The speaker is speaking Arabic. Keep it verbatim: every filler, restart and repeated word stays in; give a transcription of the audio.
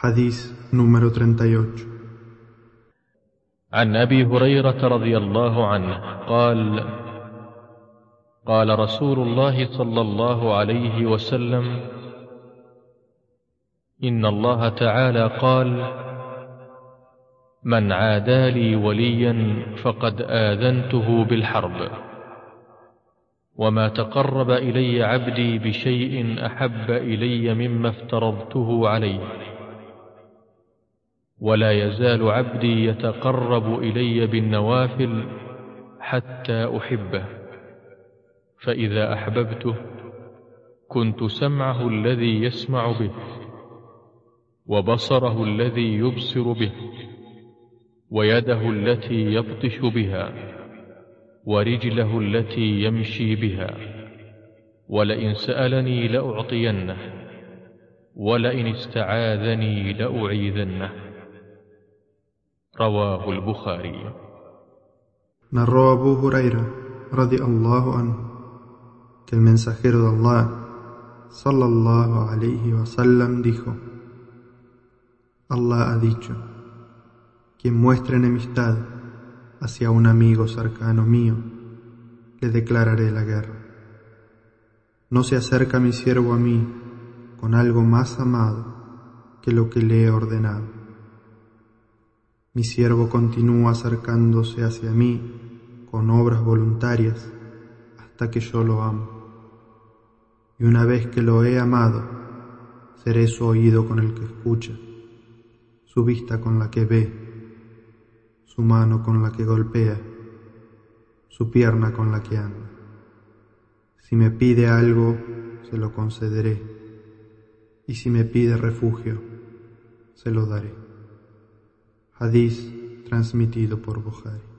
Hadís número treinta y ocho. عن أبي هريرة رضي الله عنه قال: قال رسول الله صلى الله عليه وسلم: إن الله تعالى قال: من عادى لي وليا فقد آذنته بالحرب، وما تقرب إلي عبدي بشيء أحب إلي مما افترضته عليه، ولا يزال عبدي يتقرب إلي بالنوافل حتى أحبه، فإذا أحببته كنت سمعه الذي يسمع به، وبصره الذي يبصر به، ويده التي يبطش بها، ورجله التي يمشي بها، ولئن سألني لأعطينه، ولئن استعاذني لأعيذنه. رواه البخاري. Narró Abu Huraira, radiallahu anhu, que el mensajero de Allah, sallallahu alayhi wa sallam, dijo: Allah ha dicho: quien muestre enemistad hacia un amigo cercano mío, le declararé la guerra. No se acerca mi siervo a mí con algo más amado que lo que le he ordenado. Mi siervo continúa acercándose hacia mí con obras voluntarias hasta que yo lo amo. Y una vez que lo he amado, seré su oído con el que escucha, su vista con la que ve, su mano con la que golpea, su pierna con la que anda. Si me pide algo, se lo concederé, y si me pide refugio, se lo daré. Hadís transmitido por Bukhari.